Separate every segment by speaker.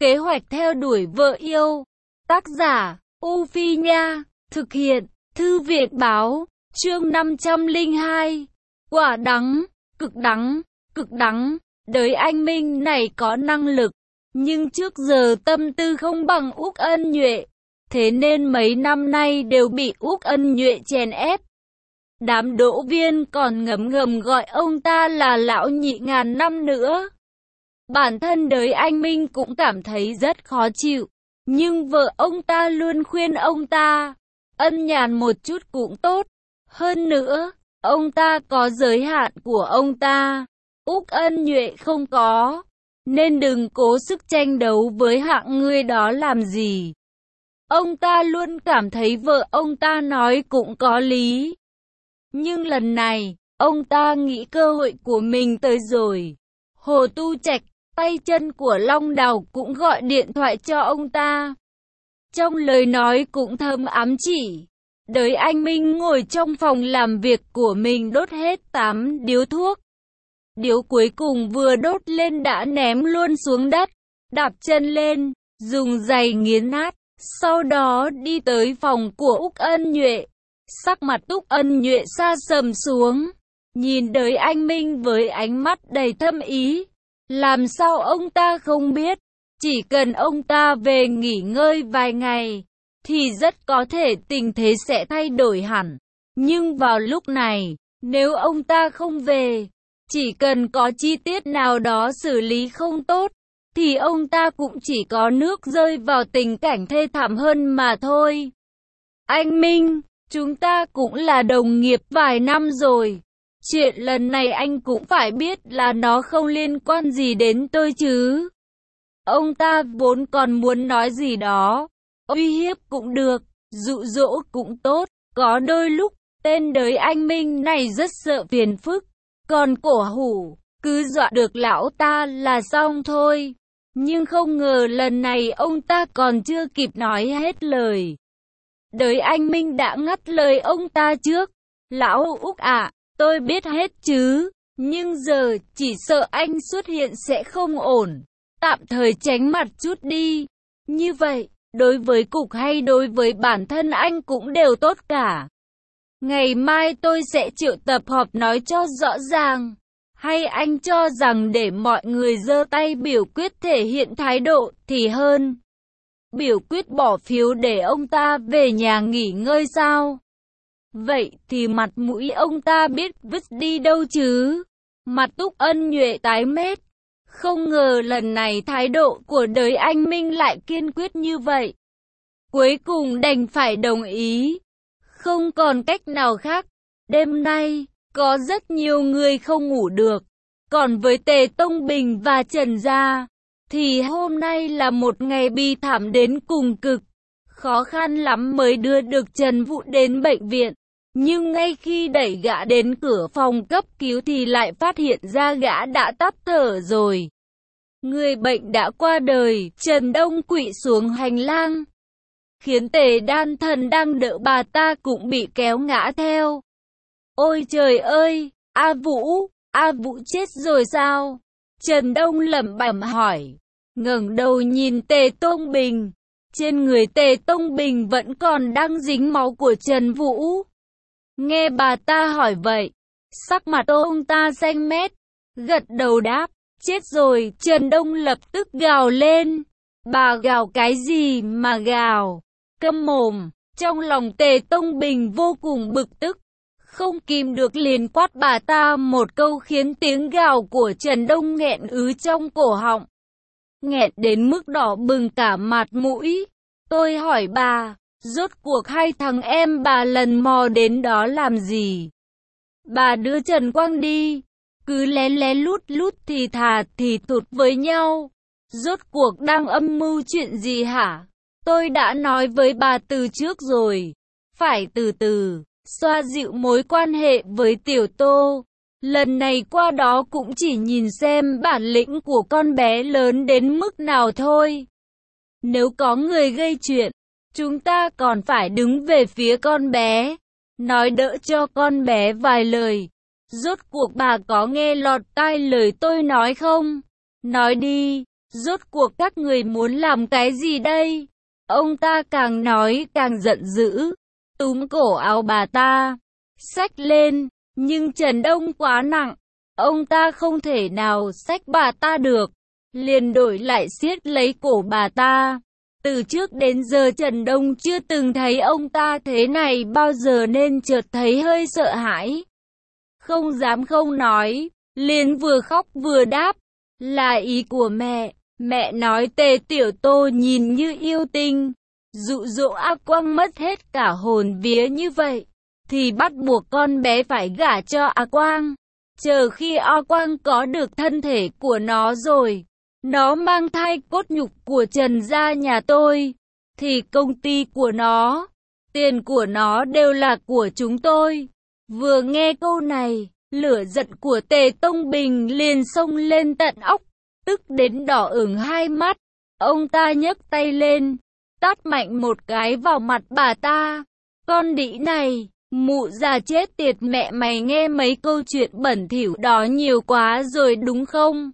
Speaker 1: Kế hoạch theo đuổi vợ yêu. Tác giả, U Phi Nha. Thực hiện, Thư viện Báo. Chương 502. Quả đắng, cực đắng. Đời anh Minh này có năng lực, nhưng trước giờ tâm tư không bằng Úc Ân Nhuệ. Thế nên mấy năm nay đều bị Úc Ân Nhuệ chèn ép. Đám đỗ viên còn ngấm ngầm gọi ông ta là lão nhị ngàn năm nữa. Bản thân đời anh Minh cũng cảm thấy rất khó chịu, nhưng vợ ông ta luôn khuyên ông ta ân nhàn một chút cũng tốt. Hơn nữa, ông ta có giới hạn của ông ta, Úc Ân Nhuệ không có, nên đừng cố sức tranh đấu với hạng người đó làm gì. Ông ta luôn cảm thấy vợ ông ta nói cũng có lý. Nhưng lần này, ông ta nghĩ cơ hội của mình tới rồi. Hồ Tu Trạch, tay chân của Long Đào cũng gọi điện thoại cho ông ta. Trong lời nói cũng thầm ám chỉ. Đời anh Minh ngồi trong phòng làm việc của mình đốt hết 8 điếu thuốc. Điếu cuối cùng vừa đốt lên đã ném luôn xuống đất, đạp chân lên, dùng giày nghiến nát. Sau đó đi tới phòng của Úc Ân Nhuệ. Sắc mặt Úc Ân Nhuệ sa sầm xuống, nhìn đời anh Minh với ánh mắt đầy thâm ý. Làm sao ông ta không biết, chỉ cần ông ta về nghỉ ngơi vài ngày, thì rất có thể tình thế sẽ thay đổi hẳn. Nhưng vào lúc này, nếu ông ta không về, chỉ cần có chi tiết nào đó xử lý không tốt, thì ông ta cũng chỉ có nước rơi vào tình cảnh thê thảm hơn mà thôi. Anh Minh, chúng ta cũng là đồng nghiệp vài năm rồi. Chuyện lần này anh cũng phải biết là nó không liên quan gì đến tôi chứ. Ông ta vốn còn muốn nói gì đó, uy hiếp cũng được, dụ dỗ cũng tốt. Có đôi lúc, tên đời anh Minh này rất sợ phiền phức. Còn cổ hủ, cứ dọa được lão ta là xong thôi. Nhưng không ngờ lần này ông ta còn chưa kịp nói hết lời. Đời anh Minh đã ngắt lời ông ta trước. Lão Úc ạ, tôi biết hết chứ, nhưng giờ chỉ sợ anh xuất hiện sẽ không ổn. Tạm thời tránh mặt chút đi. Như vậy, đối với cục hay đối với bản thân anh cũng đều tốt cả. Ngày mai tôi sẽ triệu tập họp nói cho rõ ràng. Hay anh cho rằng để mọi người giơ tay biểu quyết thể hiện thái độ thì hơn? Biểu quyết bỏ phiếu để ông ta về nhà nghỉ ngơi sao? Vậy thì mặt mũi ông ta biết vứt đi đâu chứ? Mặt Úc Ân Nhuệ tái mét. Không ngờ lần này thái độ của đời anh Minh lại kiên quyết như vậy. Cuối cùng đành phải đồng ý. Không còn cách nào khác. Đêm nay, có rất nhiều người không ngủ được. Còn với Tề Tông Bình và Trần Gia, thì hôm nay là một ngày bi thảm đến cùng cực. Khó khăn lắm mới đưa được Trần Vũ đến bệnh viện. Nhưng ngay khi đẩy gã đến cửa phòng cấp cứu thì lại phát hiện ra gã đã tắt thở rồi. Người bệnh đã qua đời. Trần Đông quỵ xuống hành lang, khiến Tề Đan Thần đang đỡ bà ta cũng bị kéo ngã theo. Ôi trời ơi, A Vũ chết rồi sao? Trần Đông lẩm bẩm hỏi, ngẩng đầu nhìn Tề Tông Bình. Trên người Tề Tông Bình vẫn còn đang dính máu của Trần Vũ. Nghe bà ta hỏi vậy, sắc mặt ông ta xanh mét, gật đầu đáp, chết rồi. Trần Đông lập tức gào lên, bà gào cái gì mà gào? Câm mồm. Trong lòng Tề Tông Bình vô cùng bực tức, không kìm được liền quát bà ta một câu khiến tiếng gào của Trần Đông nghẹn ứ trong cổ họng, nghẹn đến mức đỏ bừng cả mặt mũi. Tôi hỏi bà, rốt cuộc hai thằng em bà lần mò đến đó làm gì? Bà đưa Trần Quang đi, cứ lén lén lút lút thì thà thì thụt với nhau. Rốt cuộc đang âm mưu chuyện gì hả? Tôi đã nói với bà từ trước rồi, phải từ từ xoa dịu mối quan hệ với Tiểu Tô. Lần này qua đó cũng chỉ nhìn xem bản lĩnh của con bé lớn đến mức nào thôi. Nếu có người gây chuyện, chúng ta còn phải đứng về phía con bé, nói đỡ cho con bé vài lời. Rốt cuộc bà có nghe lọt tai lời tôi nói không? Nói đi, Rốt cuộc các người muốn làm cái gì đây? Ông ta càng nói càng giận dữ, túm cổ áo bà ta, xách lên, nhưng Trần Đông quá nặng, ông ta không thể nào xách bà ta được, liền đổi lại siết lấy cổ bà ta. Từ trước đến giờ Trần Đông chưa từng thấy ông ta thế này bao giờ nên chợt thấy hơi sợ hãi. Không dám không nói, liền vừa khóc vừa đáp, là ý của mẹ. Mẹ nói Tề Tiểu Tô nhìn như yêu tinh, dụ dỗ A Quang mất hết cả hồn vía như vậy, thì bắt buộc con bé phải gả cho A Quang. Chờ khi A Quang có được thân thể của nó rồi, nó mang thai cốt nhục của Trần gia nhà tôi, thì công ty của nó, tiền của nó đều là của chúng tôi. Vừa nghe câu này, lửa giận của Tề Tông Bình liền xông lên tận óc, tức đến đỏ ửng hai mắt. Ông ta nhấc tay lên, tát mạnh một cái vào mặt bà ta. Con đĩ này, mụ già chết tiệt, mẹ mày nghe mấy câu chuyện bẩn thỉu đó nhiều quá rồi đúng không?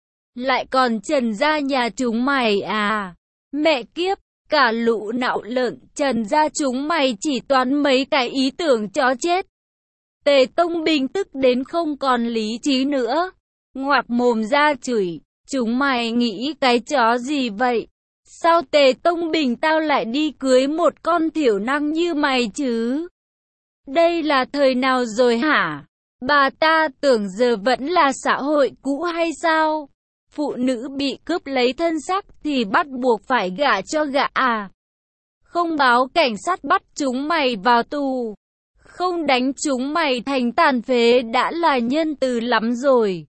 Speaker 1: Lại còn Trần gia nhà chúng mày à? Mẹ kiếp, cả lũ nạo lợn, Trần gia chúng mày chỉ toàn mấy cái ý tưởng chó chết. Tề Tông Bình tức đến không còn lý trí nữa, ngoạc mồm ra chửi, chúng mày nghĩ cái chó gì vậy? Sao Tề Tông Bình tao lại đi cưới một con thiểu năng như mày chứ? Đây là thời nào rồi hả? Bà ta tưởng giờ vẫn là xã hội cũ hay sao? Phụ nữ bị cướp lấy thân xác thì bắt buộc phải gả cho gã à? Không báo cảnh sát bắt chúng mày vào tù, không đánh chúng mày thành tàn phế đã là nhân từ lắm rồi.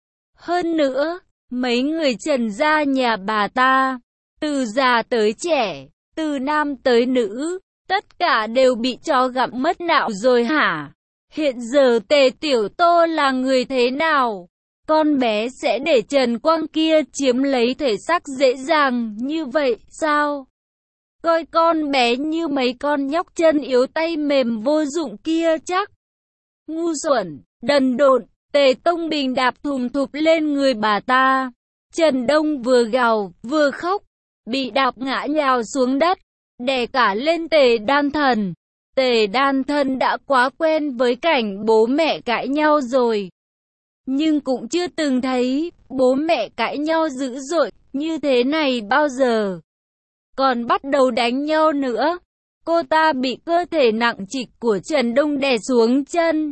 Speaker 1: Hơn nữa, mấy người Trần gia nhà bà ta, từ già tới trẻ, từ nam tới nữ, tất cả đều bị cho gặm mất não rồi hả? Hiện giờ Tề Tiểu Tô là người thế nào? Con bé sẽ để Trần Quang kia chiếm lấy thể xác dễ dàng như vậy sao? Coi con bé như mấy con nhóc chân yếu tay mềm vô dụng kia chắc. Ngu xuẩn, đần độn. Tề Tông Bình đạp thùm thụp lên người bà ta. Trần Đông vừa gào vừa khóc, bị đạp ngã nhào xuống đất, đè cả lên Tề Đan Thần. Tề Đan Thần đã quá quen với cảnh bố mẹ cãi nhau rồi, nhưng cũng chưa từng thấy bố mẹ cãi nhau dữ dội như thế này bao giờ. Còn bắt đầu đánh nhau nữa. Cô ta bị cơ thể nặng trịch của Trần Đông đè xuống chân.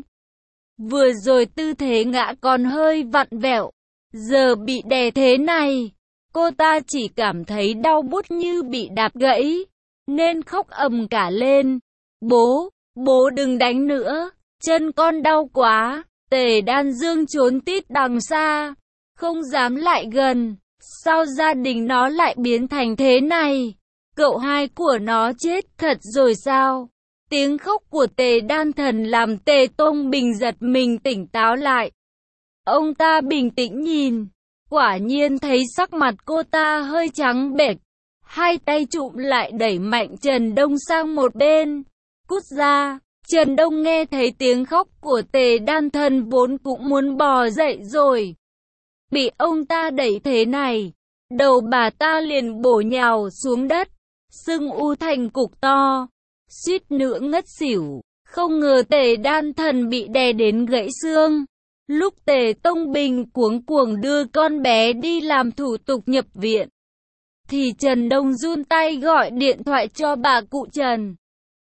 Speaker 1: Vừa rồi tư thế ngã còn hơi vặn vẹo, giờ bị đè thế này, cô ta chỉ cảm thấy đau bút như bị đạp gãy, nên khóc ầm cả lên. Bố đừng đánh nữa, chân con đau quá. Tề Đan Dương trốn tít đằng xa, không dám lại gần. Sao gia đình nó lại biến thành thế này? Cậu hai của nó chết thật rồi sao? Tiếng khóc của Tề Đan Thần làm Tề Tông Bình giật mình tỉnh táo lại. Ông ta bình tĩnh nhìn, quả nhiên thấy sắc mặt cô ta hơi trắng bệch. Hai tay chụm lại đẩy mạnh Trần Đông sang một bên. Cút ra! Trần Đông nghe thấy tiếng khóc của Tề Đan Thần vốn cũng muốn bò dậy rồi. Bị ông ta đẩy thế này, đầu bà ta liền bổ nhào xuống đất, sưng u thành cục to, suýt nữa ngất xỉu. Không ngờ Tề Đan Thần bị đè đến gãy xương. Lúc Tề Tông Bình cuống cuồng đưa con bé đi làm thủ tục nhập viện, thì Trần Đông run tay gọi điện thoại cho bà cụ Trần.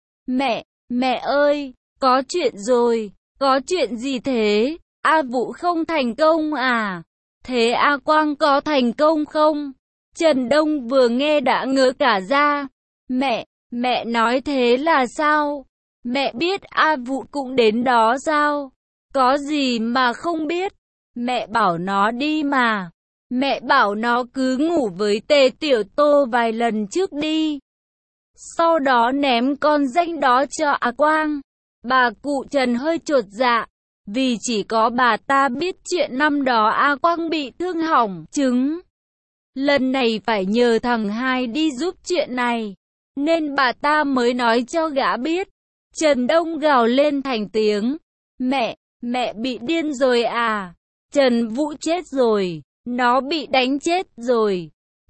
Speaker 1: Mẹ ơi, có chuyện rồi. Có chuyện gì thế? A Vũ không thành công à? Thế A Quang có thành công không? Trần Đông vừa nghe đã ngớ cả ra. Mẹ nói thế là sao? Mẹ biết A Vũ cũng đến đó sao? Có gì mà không biết? Mẹ bảo nó đi mà. Mẹ bảo nó cứ ngủ với Tề Tiểu Tô vài lần trước đi, sau đó ném con danh đó cho A Quang. Bà cụ Trần hơi chột dạ, vì chỉ có bà ta biết chuyện năm đó A Quang bị thương hỏng trứng. Lần này phải nhờ thằng hai đi giúp chuyện này, nên bà ta mới nói cho gã biết. Trần Đông gào lên thành tiếng. Mẹ bị điên rồi à? Trần Vũ chết rồi, nó bị đánh chết rồi.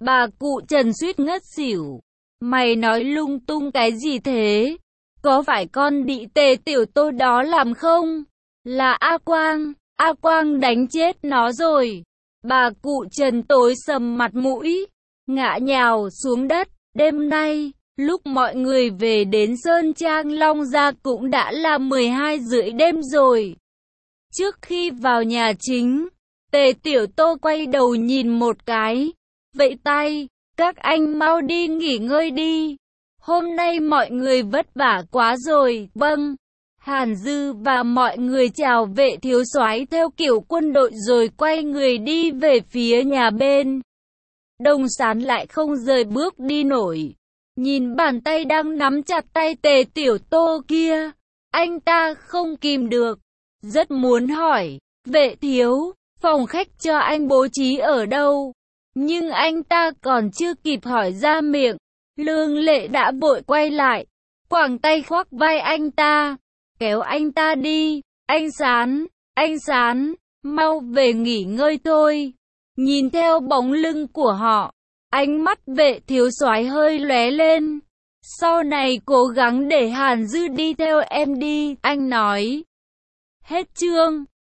Speaker 1: Bà cụ Trần suýt ngất xỉu. Mày nói lung tung cái gì thế? Có phải con bị Tề Tiểu Tô đó làm không? Là A Quang đánh chết nó rồi. Bà cụ Trần tối sầm mặt mũi, ngã nhào xuống đất. Đêm nay, lúc mọi người về đến Sơn Trang Long Gia cũng đã là 12 rưỡi đêm rồi. Trước khi vào nhà chính, Tề Tiểu Tô quay đầu nhìn một cái, vẫy tay, các anh mau đi nghỉ ngơi đi. Hôm nay mọi người vất vả quá rồi. Vâng. Hàn Dư và mọi người chào Vệ thiếu soái theo kiểu quân đội rồi quay người đi về phía nhà bên. Đồng Sán lại không rời bước đi nổi. Nhìn bàn tay đang nắm chặt tay Tề Tiểu Tô kia, anh ta không kìm được, rất muốn hỏi, Vệ thiếu, phòng khách cho anh bố trí ở đâu? Nhưng anh ta còn chưa kịp hỏi ra miệng, Lương Lệ đã vội quay lại, quàng tay khoác vai anh ta, kéo anh ta đi. Anh Sán, mau về nghỉ ngơi thôi. Nhìn theo bóng lưng của họ, ánh mắt Vệ thiếu soái hơi lóe lên. Sau này cố gắng để Hàn Dư đi theo em đi, anh nói. Hết chương.